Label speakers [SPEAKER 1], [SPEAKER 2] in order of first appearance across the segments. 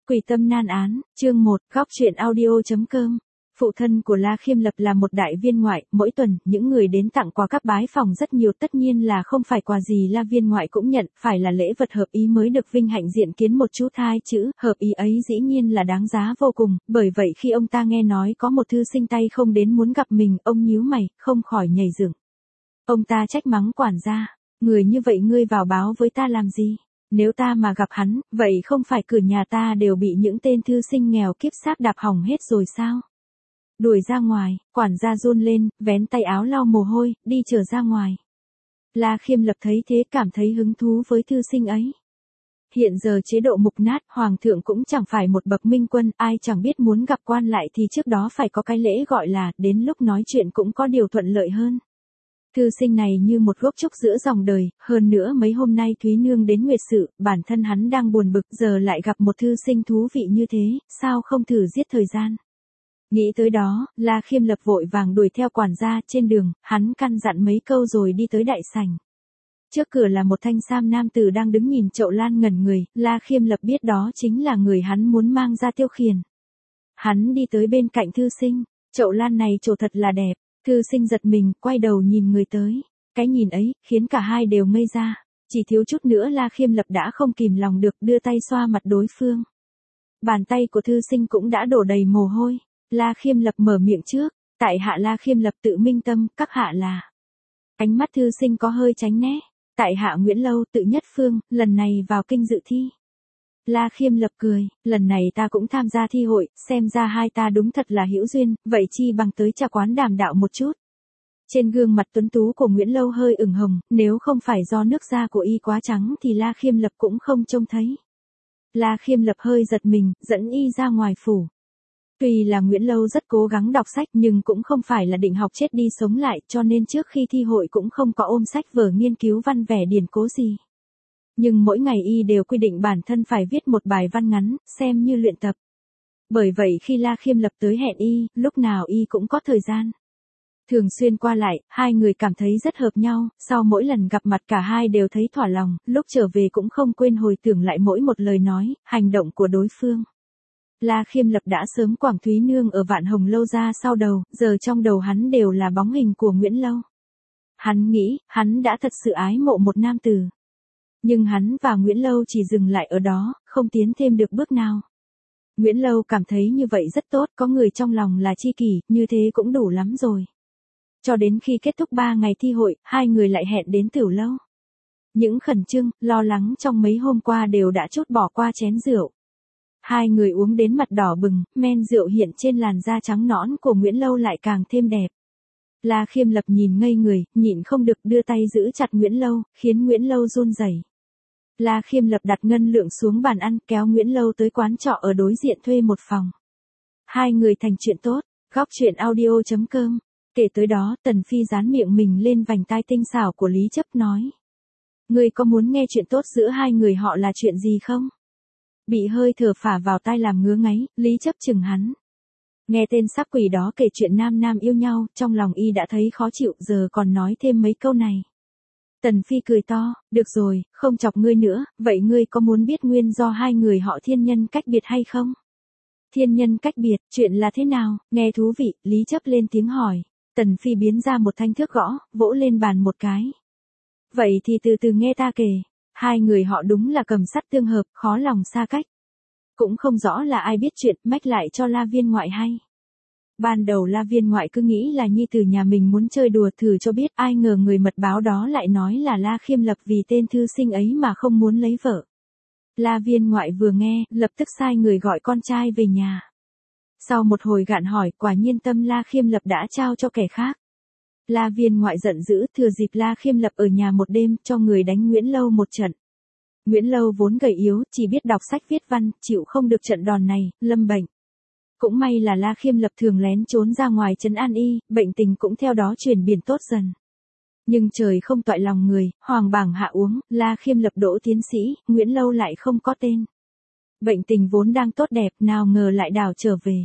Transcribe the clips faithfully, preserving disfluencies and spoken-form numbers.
[SPEAKER 1] Quỷ tâm nan án, chương một, góc truyện audio.com. Phụ thân của La Khiêm Lập là một đại viên ngoại, mỗi tuần, những người đến tặng quà các bái phòng rất nhiều, tất nhiên là không phải quà gì La viên ngoại cũng nhận, phải là lễ vật hợp ý mới được vinh hạnh diện kiến một chú thai chữ, hợp ý ấy dĩ nhiên là đáng giá vô cùng, bởi vậy khi ông ta nghe nói có một thư sinh tay không đến muốn gặp mình, ông nhíu mày, không khỏi nhảy dựng. Ông ta trách mắng quản gia, người như vậy ngươi vào báo với ta làm gì? Nếu ta mà gặp hắn, vậy không phải cửa nhà ta đều bị những tên thư sinh nghèo kiếp xác đạp hỏng hết rồi sao? Đuổi ra ngoài, quản gia run lên, vén tay áo lau mồ hôi, đi trở ra ngoài. La Khiêm Lập thấy thế cảm thấy hứng thú với thư sinh ấy. Hiện giờ chế độ mục nát, hoàng thượng cũng chẳng phải một bậc minh quân, ai chẳng biết muốn gặp quan lại thì trước đó phải có cái lễ gọi là, đến lúc nói chuyện cũng có điều thuận lợi hơn. Thư sinh này như một gốc trúc giữa dòng đời, hơn nữa mấy hôm nay Thúy Nương đến nguyệt sự, bản thân hắn đang buồn bực, giờ lại gặp một thư sinh thú vị như thế, sao không thử giết thời gian. Nghĩ tới đó, La Khiêm Lập vội vàng đuổi theo quản gia, trên đường, hắn căn dặn mấy câu rồi đi tới đại sảnh. Trước cửa là một thanh sam nam tử đang đứng nhìn Chậu Lan ngẩn người, La Khiêm Lập biết đó chính là người hắn muốn mang ra tiêu khiển. Hắn đi tới bên cạnh thư sinh, Chậu Lan này trổ thật là đẹp. Thư sinh giật mình, quay đầu nhìn người tới. Cái nhìn ấy, khiến cả hai đều ngây ra. Chỉ thiếu chút nữa La Khiêm Lập đã không kìm lòng được đưa tay xoa mặt đối phương. Bàn tay của thư sinh cũng đã đổ đầy mồ hôi. La Khiêm Lập mở miệng trước. Tại hạ La Khiêm Lập tự minh tâm, các hạ là. Ánh mắt thư sinh có hơi tránh né. Tại hạ Nguyễn Lâu tự nhất phương, lần này vào kinh dự thi. La Khiêm Lập cười, lần này ta cũng tham gia thi hội, xem ra hai ta đúng thật là hữu duyên, vậy chi bằng tới trà quán đàm đạo một chút. Trên gương mặt tuấn tú của Nguyễn Lâu hơi ửng hồng, nếu không phải do nước da của y quá trắng thì La Khiêm Lập cũng không trông thấy. La Khiêm Lập hơi giật mình, dẫn y ra ngoài phủ. Tuy là Nguyễn Lâu rất cố gắng đọc sách nhưng cũng không phải là định học chết đi sống lại, cho nên trước khi thi hội cũng không có ôm sách vở nghiên cứu văn vẻ điển cố gì. Nhưng mỗi ngày y đều quy định bản thân phải viết một bài văn ngắn, xem như luyện tập. Bởi vậy khi La Khiêm Lập tới hẹn y, lúc nào y cũng có thời gian. Thường xuyên qua lại, hai người cảm thấy rất hợp nhau, sau mỗi lần gặp mặt cả hai đều thấy thỏa lòng, lúc trở về cũng không quên hồi tưởng lại mỗi một lời nói, hành động của đối phương. La Khiêm Lập đã sớm quẳng Thúy Nương ở Vạn Hồng Lâu ra sau đầu, giờ trong đầu hắn đều là bóng hình của Nguyễn Lâu. Hắn nghĩ, hắn đã thật sự ái mộ một nam tử. Nhưng hắn và Nguyễn Lâu chỉ dừng lại ở đó, không tiến thêm được bước nào. Nguyễn Lâu cảm thấy như vậy rất tốt, có người trong lòng là tri kỷ, như thế cũng đủ lắm rồi. Cho đến khi kết thúc ba ngày thi hội, hai người lại hẹn đến Tiểu Lâu. Những khẩn trương, lo lắng trong mấy hôm qua đều đã trút bỏ qua chén rượu. Hai người uống đến mặt đỏ bừng, men rượu hiện trên làn da trắng nõn của Nguyễn Lâu lại càng thêm đẹp. La Khiêm Lập nhìn ngây người, nhịn không được đưa tay giữ chặt Nguyễn Lâu, khiến Nguyễn Lâu run rẩy. La Khiêm Lập đặt ngân lượng xuống bàn ăn, kéo Nguyễn Lâu tới quán trọ ở đối diện thuê một phòng. Hai người thành chuyện tốt, góc truyện audio.com. Kể tới đó, Tần Phi dán miệng mình lên vành tai tinh xảo của Lý Chấp nói. Ngươi có muốn nghe chuyện tốt giữa hai người họ là chuyện gì không? Bị hơi thở phả vào tai làm ngứa ngáy, Lý Chấp chừng hắn. Nghe tên sắc quỷ đó kể chuyện nam nam yêu nhau, trong lòng y đã thấy khó chịu, giờ còn nói thêm mấy câu này. Tần Phi cười to, được rồi, không chọc ngươi nữa, vậy ngươi có muốn biết nguyên do hai người họ thiên nhân cách biệt hay không? Thiên nhân cách biệt, chuyện là thế nào, nghe thú vị, Lý Chấp lên tiếng hỏi. Tần Phi biến ra một thanh thước gõ, vỗ lên bàn một cái. Vậy thì từ từ nghe ta kể, hai người họ đúng là cầm sắt tương hợp, khó lòng xa cách. Cũng không rõ là ai biết chuyện, mách lại cho La Viên Ngoại hay. Ban đầu La Viên Ngoại cứ nghĩ là nhi tử nhà mình muốn chơi đùa thử cho biết, ai ngờ người mật báo đó lại nói là La Khiêm Lập vì tên thư sinh ấy mà không muốn lấy vợ. La Viên Ngoại vừa nghe, lập tức sai người gọi con trai về nhà. Sau một hồi gạn hỏi, quả nhiên tâm La Khiêm Lập đã trao cho kẻ khác. La Viên Ngoại giận dữ, thừa dịp La Khiêm Lập ở nhà một đêm, cho người đánh Nguyễn Lâu một trận. Nguyễn Lâu vốn gầy yếu, chỉ biết đọc sách viết văn, chịu không được trận đòn này, lâm bệnh. Cũng may là La Khiêm Lập thường lén trốn ra ngoài trấn an y, bệnh tình cũng theo đó chuyển biến tốt dần. Nhưng trời không toại lòng người, hoàng bảng hạ uống, La Khiêm Lập đỗ tiến sĩ, Nguyễn Lâu lại không có tên. Bệnh tình vốn đang tốt đẹp, nào ngờ lại đảo trở về.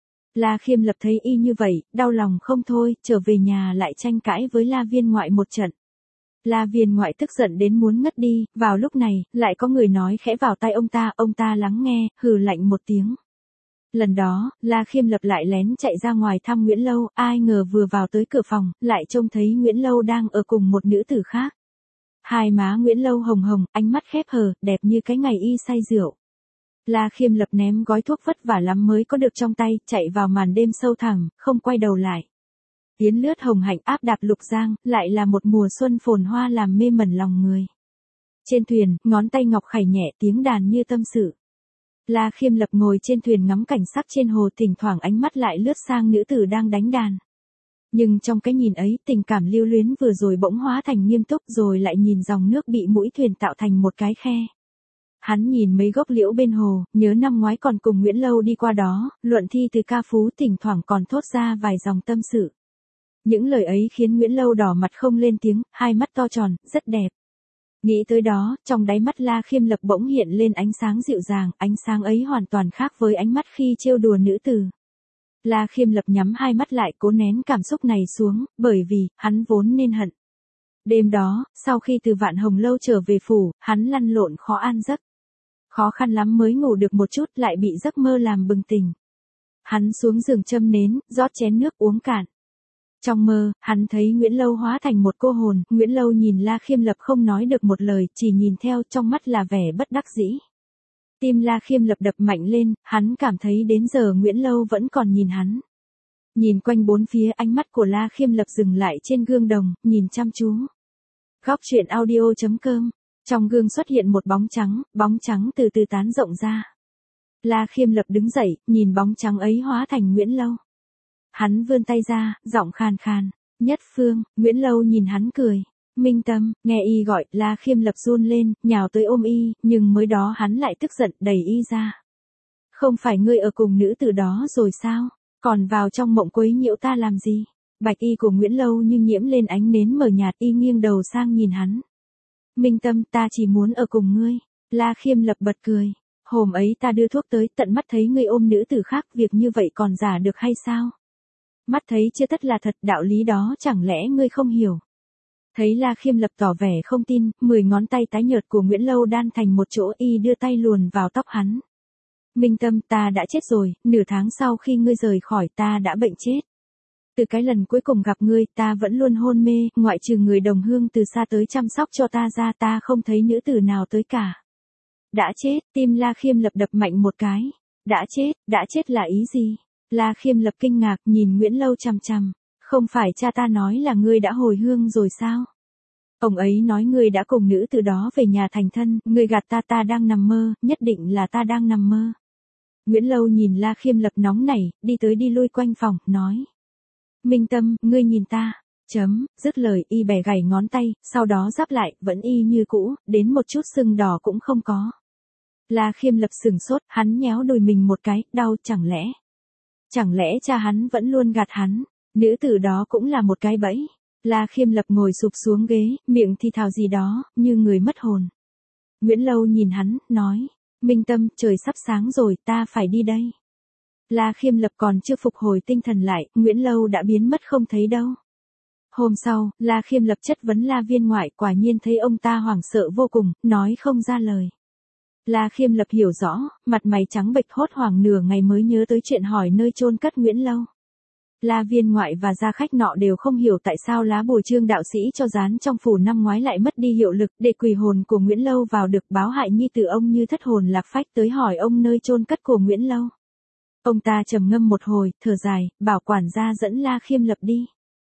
[SPEAKER 1] La Khiêm Lập thấy y như vậy, đau lòng không thôi, trở về nhà lại tranh cãi với La Viên Ngoại một trận. La Viên Ngoại tức giận đến muốn ngất đi, vào lúc này, lại có người nói khẽ vào tai ông ta, ông ta lắng nghe, hừ lạnh một tiếng. Lần đó, La Khiêm Lập lại lén chạy ra ngoài thăm Nguyễn Lâu, ai ngờ vừa vào tới cửa phòng, lại trông thấy Nguyễn Lâu đang ở cùng một nữ tử khác. Hai má Nguyễn Lâu hồng hồng, ánh mắt khép hờ, đẹp như cái ngày y say rượu. La Khiêm Lập ném gói thuốc vất vả lắm mới có được trong tay, chạy vào màn đêm sâu thẳm, không quay đầu lại. Tiến lướt hồng hạnh áp đạp lục giang, lại là một mùa xuân phồn hoa làm mê mẩn lòng người. Trên thuyền, ngón tay ngọc khải nhẹ tiếng đàn như tâm sự. La Khiêm Lập ngồi trên thuyền ngắm cảnh sắc trên hồ, thỉnh thoảng ánh mắt lại lướt sang nữ tử đang đánh đàn. Nhưng trong cái nhìn ấy, tình cảm lưu luyến vừa rồi bỗng hóa thành nghiêm túc, rồi lại nhìn dòng nước bị mũi thuyền tạo thành một cái khe. Hắn nhìn mấy gốc liễu bên hồ, nhớ năm ngoái còn cùng Nguyễn Lâu đi qua đó, luận thi từ ca phú, thỉnh thoảng còn thốt ra vài dòng tâm sự. Những lời ấy khiến Nguyễn Lâu đỏ mặt không lên tiếng, hai mắt to tròn, rất đẹp. Nghĩ tới đó, trong đáy mắt La Khiêm Lập bỗng hiện lên ánh sáng dịu dàng, ánh sáng ấy hoàn toàn khác với ánh mắt khi trêu đùa nữ tử. La Khiêm Lập nhắm hai mắt lại, cố nén cảm xúc này xuống, bởi vì, hắn vốn nên hận. Đêm đó, sau khi từ Vạn Hồng Lâu trở về phủ, hắn lăn lộn khó an giấc. Khó khăn lắm mới ngủ được một chút, lại bị giấc mơ làm bừng tỉnh. Hắn xuống giường châm nến, rót chén nước uống cạn. Trong mơ, hắn thấy Nguyễn Lâu hóa thành một cô hồn, Nguyễn Lâu nhìn La Khiêm Lập không nói được một lời, chỉ nhìn theo, trong mắt là vẻ bất đắc dĩ. Tim La Khiêm Lập đập mạnh lên, hắn cảm thấy đến giờ Nguyễn Lâu vẫn còn nhìn hắn. Nhìn quanh bốn phía, ánh mắt của La Khiêm Lập dừng lại trên gương đồng, nhìn chăm chú. Góc truyện audio chấm com. Trong gương xuất hiện một bóng trắng, bóng trắng từ từ tán rộng ra. La Khiêm Lập đứng dậy, nhìn bóng trắng ấy hóa thành Nguyễn Lâu. Hắn vươn tay ra, giọng khàn khàn. Nhất Phương, Nguyễn Lâu nhìn hắn cười. Minh Tâm, nghe y gọi, La Khiêm Lập run lên, nhào tới ôm y, nhưng mới đó hắn lại tức giận, đẩy y ra. Không phải ngươi ở cùng nữ tử đó rồi sao? Còn vào trong mộng quấy nhiễu ta làm gì? Bạch y của Nguyễn Lâu như nhiễm lên ánh nến mờ nhạt, y nghiêng đầu sang nhìn hắn. Minh Tâm, ta chỉ muốn ở cùng ngươi. La Khiêm Lập bật cười. Hôm ấy ta đưa thuốc tới, tận mắt thấy ngươi ôm nữ tử khác, việc như vậy còn giả được hay sao? Mắt thấy chưa tất là thật, đạo lý đó chẳng lẽ ngươi không hiểu? Thấy La Khiêm Lập tỏ vẻ không tin, mười ngón tay tái nhợt của Nguyễn Lâu đan thành một chỗ, y đưa tay luồn vào tóc hắn. Minh Tâm, ta đã chết rồi, nửa tháng sau khi ngươi rời khỏi ta đã bệnh chết. Từ cái lần cuối cùng gặp ngươi, ta vẫn luôn hôn mê, ngoại trừ người đồng hương từ xa tới chăm sóc cho ta ra, ta không thấy nữ tử nào tới cả. Đã chết, tim La Khiêm Lập đập mạnh một cái. Đã chết, đã chết là ý gì? La Khiêm Lập kinh ngạc, nhìn Nguyễn Lâu chằm chằm. Không phải cha ta nói là ngươi đã hồi hương rồi sao? Ông ấy nói ngươi đã cùng nữ tử đó về nhà thành thân, ngươi gạt ta, ta đang nằm mơ, nhất định là ta đang nằm mơ. Nguyễn Lâu nhìn La Khiêm Lập nóng nảy, đi tới đi lui quanh phòng, nói. Minh Tâm, ngươi nhìn ta. Chấm, dứt lời, y bẻ gảy ngón tay, sau đó giáp lại, vẫn y như cũ, đến một chút sưng đỏ cũng không có. La Khiêm Lập sửng sốt, hắn nhéo đùi mình một cái, đau, chẳng lẽ. Chẳng lẽ cha hắn vẫn luôn gạt hắn, nữ tử đó cũng là một cái bẫy. La Khiêm Lập ngồi sụp xuống ghế, miệng thì thào gì đó, như người mất hồn. Nguyễn Lâu nhìn hắn, nói, Minh Tâm, trời sắp sáng rồi, ta phải đi đây. La Khiêm Lập còn chưa phục hồi tinh thần lại, Nguyễn Lâu đã biến mất không thấy đâu. Hôm sau, La Khiêm Lập chất vấn La Viên Ngoại, quả nhiên thấy ông ta hoảng sợ vô cùng, nói không ra lời. La Khiêm Lập hiểu rõ, mặt mày trắng bệch hốt hoảng nửa ngày mới nhớ tới chuyện hỏi nơi chôn cất Nguyễn Lâu. La Viên Ngoại và gia khách nọ đều không hiểu tại sao lá bùa Trương đạo sĩ cho dán trong phủ năm ngoái lại mất đi hiệu lực, để quỷ hồn của Nguyễn Lâu vào được báo hại nhi tử ông như thất hồn lạc phách tới hỏi ông nơi chôn cất của Nguyễn Lâu. Ông ta trầm ngâm một hồi, thở dài, bảo quản gia dẫn La Khiêm Lập đi.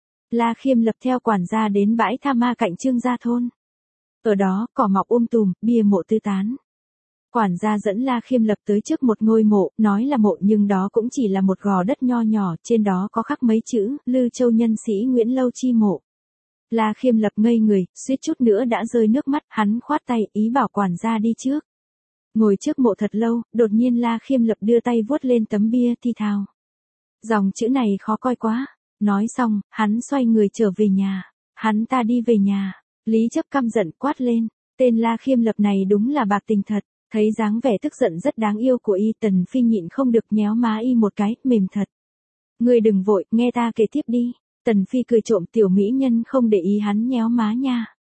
[SPEAKER 1] La Khiêm Lập theo quản gia đến bãi tha ma cạnh Trương gia thôn. Ở đó, cỏ mọc um tùm, bia mộ tứ tán. Quản gia dẫn La Khiêm Lập tới trước một ngôi mộ, nói là mộ nhưng đó cũng chỉ là một gò đất nho nhỏ, trên đó có khắc mấy chữ, Lư Châu nhân sĩ Nguyễn Lâu chi mộ. La Khiêm Lập ngây người, suýt chút nữa đã rơi nước mắt, hắn khoát tay, ý bảo quản gia đi trước. Ngồi trước mộ thật lâu, đột nhiên La Khiêm Lập đưa tay vuốt lên tấm bia thi thào. Dòng chữ này khó coi quá. Nói xong, hắn xoay người trở về nhà. Hắn ta đi về nhà. Lý Chấp căm giận quát lên. Tên La Khiêm Lập này đúng là bạc tình thật. Thấy dáng vẻ tức giận rất đáng yêu của y, Tần Phi nhịn không được nhéo má y một cái, mềm thật. Ngươi đừng vội, nghe ta kể tiếp đi. Tần Phi cười trộm, tiểu mỹ nhân không để ý hắn nhéo má nha.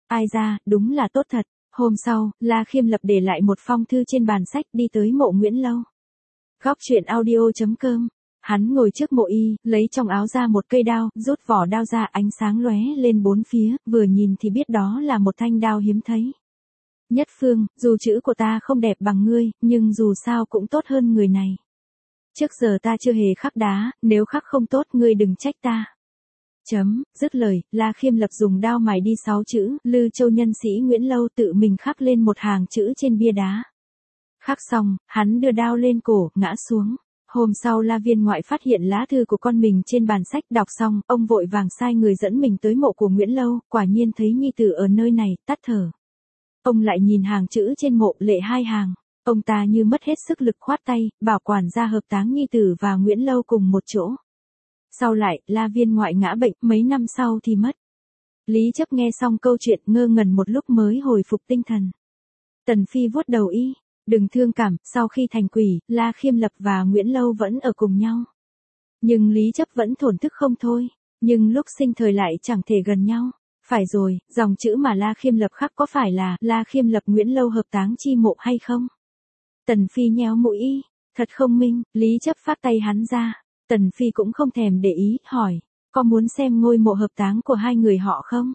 [SPEAKER 1] Ai ra, đúng là tốt thật. Hôm sau, La Khiêm Lập để lại một phong thư trên bàn sách đi tới mộ Nguyễn Lâu. Góc truyện audio chấm com. Hắn ngồi trước mộ y, lấy trong áo ra một cây đao, rút vỏ đao ra, ánh sáng lóe lên bốn phía, vừa nhìn thì biết đó là một thanh đao hiếm thấy. Nhất Phương, dù chữ của ta không đẹp bằng ngươi, nhưng dù sao cũng tốt hơn người này. Trước giờ ta chưa hề khắc đá, nếu khắc không tốt ngươi đừng trách ta. Chấm, dứt lời, La Khiêm Lập dùng đao mài đi sáu chữ, Lư Châu nhân sĩ Nguyễn Lâu, tự mình khắc lên một hàng chữ trên bia đá. Khắc xong, hắn đưa đao lên cổ, ngã xuống. Hôm sau La Viên Ngoại phát hiện lá thư của con mình trên bàn sách, đọc xong, ông vội vàng sai người dẫn mình tới mộ của Nguyễn Lâu, quả nhiên thấy nhi tử ở nơi này, tắt thở. Ông lại nhìn hàng chữ trên mộ, lệ hai hàng. Ông ta như mất hết sức lực khoát tay, bảo quản gia hợp táng nhi tử và Nguyễn Lâu cùng một chỗ. Sau lại, La Viên Ngoại ngã bệnh, mấy năm sau thì mất. Lý Chấp nghe xong câu chuyện ngơ ngẩn một lúc mới hồi phục tinh thần. Tần Phi vuốt đầu y, đừng thương cảm, sau khi thành quỷ, La Khiêm Lập và Nguyễn Lâu vẫn ở cùng nhau. Nhưng Lý Chấp vẫn thổn thức không thôi, nhưng lúc sinh thời lại chẳng thể gần nhau. Phải rồi, dòng chữ mà La Khiêm Lập khắc có phải là La Khiêm Lập Nguyễn Lâu hợp táng chi mộ hay không? Tần Phi nhéo mũi y, thật không minh, Lý Chấp phát tay hắn ra. Tần Phi cũng không thèm để ý, hỏi, có muốn xem ngôi mộ hợp táng của hai người họ không?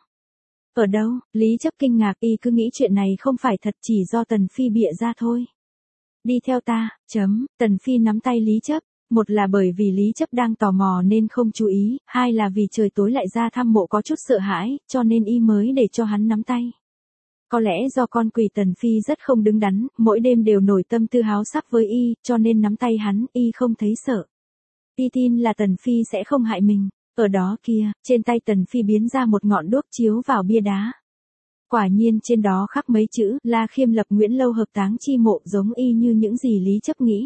[SPEAKER 1] Ở đâu? Lý Chấp kinh ngạc, y cứ nghĩ chuyện này không phải thật, chỉ do Tần Phi bịa ra thôi. Đi theo ta, chấm, Tần Phi nắm tay Lý Chấp, một là bởi vì Lý Chấp đang tò mò nên không chú ý, hai là vì trời tối lại ra thăm mộ có chút sợ hãi, cho nên y mới để cho hắn nắm tay. Có lẽ do con quỷ Tần Phi rất không đứng đắn, mỗi đêm đều nổi tâm tư háo sắc với y, cho nên nắm tay hắn, y không thấy sợ. Y tin là Tần Phi sẽ không hại mình. Ở đó kia, trên tay Tần Phi biến ra một ngọn đuốc chiếu vào bia đá. Quả nhiên trên đó khắc mấy chữ, La Khiêm Lập Nguyễn Lâu hợp táng chi mộ, giống y như những gì Lý Chấp nghĩ.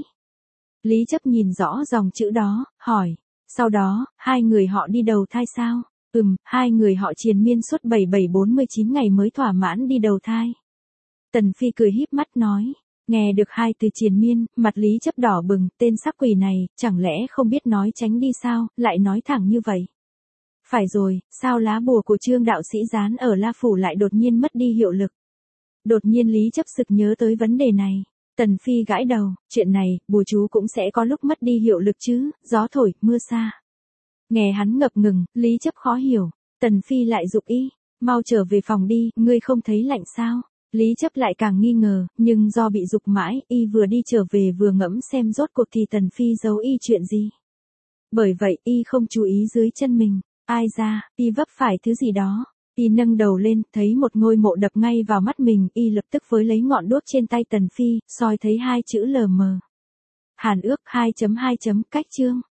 [SPEAKER 1] Lý Chấp nhìn rõ dòng chữ đó, hỏi, sau đó, hai người họ đi đầu thai sao? Ừm, hai người họ triền miên suốt bảy bảy bốn mươi chín ngày mới thỏa mãn đi đầu thai. Tần Phi cười híp mắt nói. Nghe được hai từ triền miên, mặt Lý Chấp đỏ bừng, tên sắc quỷ này, chẳng lẽ không biết nói tránh đi sao, lại nói thẳng như vậy. Phải rồi, sao lá bùa của Trương đạo sĩ dán ở La Phủ lại đột nhiên mất đi hiệu lực? Đột nhiên Lý Chấp sực nhớ tới vấn đề này. Tần Phi gãi đầu, chuyện này, bùa chú cũng sẽ có lúc mất đi hiệu lực chứ, gió thổi, mưa xa. Nghe hắn ngập ngừng, Lý Chấp khó hiểu, Tần Phi lại giục y, mau trở về phòng đi, ngươi không thấy lạnh sao? Lý Chấp lại càng nghi ngờ, nhưng do bị giục mãi, y vừa đi trở về vừa ngẫm xem rốt cuộc thì Tần Phi giấu y chuyện gì. Bởi vậy, y không chú ý dưới chân mình, ai ra, y vấp phải thứ gì đó. Y nâng đầu lên, thấy một ngôi mộ đập ngay vào mắt mình, y lập tức với lấy ngọn đuốc trên tay Tần Phi, soi thấy hai chữ lờ mờ. Hàn Ước hai chấm hai. Cách chương.